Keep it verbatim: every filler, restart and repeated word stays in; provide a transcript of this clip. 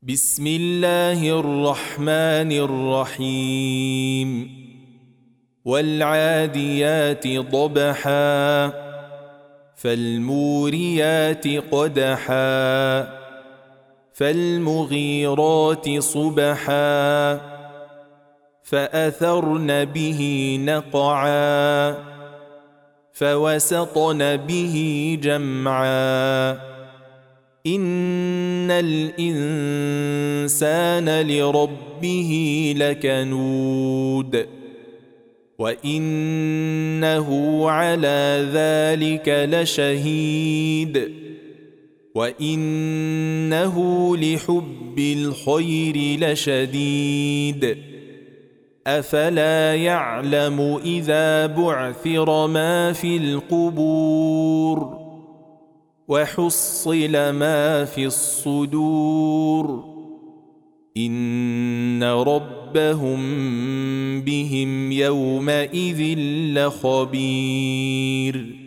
بسم الله الرحمن الرحيم والعاديات ضبحا فالموريات قدحا فالمغيرات صبحا فأثرن به نقعا فوسطن به جمعا إن الإنسان لربه لكنود وإنه على ذلك لشهيد وإنه لحب الخير لشديد أفلا يعلم إذا بعثر ما في القبور وحصل ما في الصدور إن ربهم بهم يومئذ لخبير